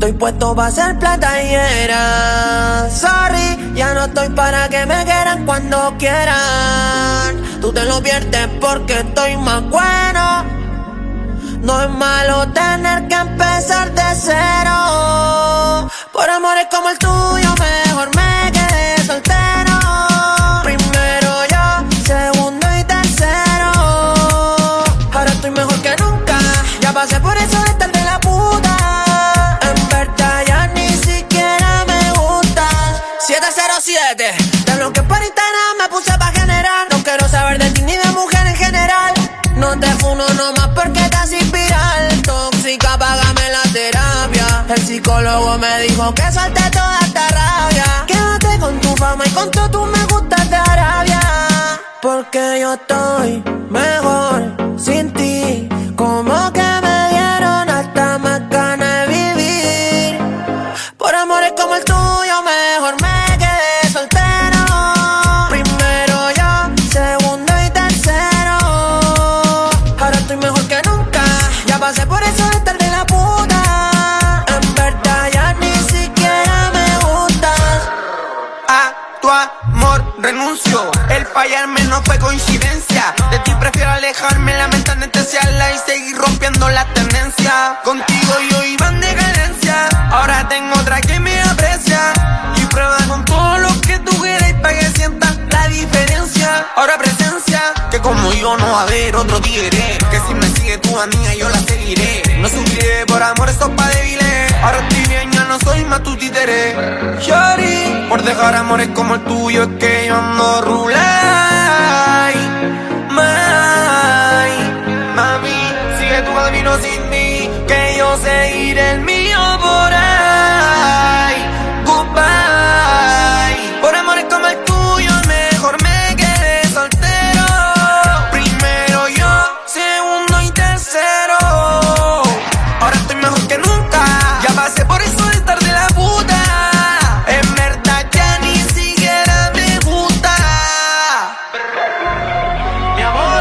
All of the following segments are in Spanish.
estoy puesto pa' ser platallera. Sorry, ya no estoy para que me quieran cuando quieran. Tú te lo pierdes porque estoy más bueno. No es malo tener que empezar de cero. Por amores como el tuyo mejor me quedé soltero. Primero yo, segundo y tercero. Ahora estoy mejor que nunca. Ya pasé por eso de estar de la puta. En verdad ya ni siquiera me gustas. 707, te bloqueé por Instagram, me puse pa' generar. No quiero saber de ti ni de mujer en general. No te funo nomás porque estás viral. Tóxica, págame la terapia. El psicólogo me dijo que suelte toda esta rabia. Quédate con tu fama y con todo tú me gustas de Arabia. Porque yo estoy mejor sin ti. Como que me dieron hasta más ganas de vivir. Por amores como el tuyo mejor me quedé soltero. Primero yo, segundo y tercero. Ahora estoy mejor que nunca. Ya pasé por eso de estar de la puta. En verdad ya ni siquiera me gustas. A tu amor renuncio. El fallarme no fue coincidencia. De ti prefiero alejarme, la mente anestesiarla y seguir rompiendo la tendencia. Contigo yo iba en decadencia. Ahora tengo otra que me aprecia. Y prueba con todo lo que tú quieres para que sientas la diferencia. Ahora presencia, que como yo no va a haber otro tigre. Que si me sigue tu amiga yo la seguiré. No sufriré por amor, esto pa' débiles. Ahora estoy bien, ya no soy más tu títere. Shorty, por dejar amores como el tuyo es que yo no rulay. Mami, sigue tu camino sin mí, que yo seguiré el mío por ahí. Goodbye. Por amores como el tuyo mejor me quedé soltero. Primero yo, segundo y tercero. Ahora estoy mejor que nunca. Ya pasé por eso de estar de la puta. En verdad ya ni siquiera me gusta. Mi amor,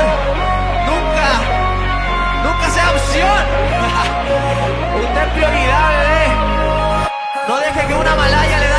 nunca sea opción. Usted es prioridad, bebé. No deje que una malaya le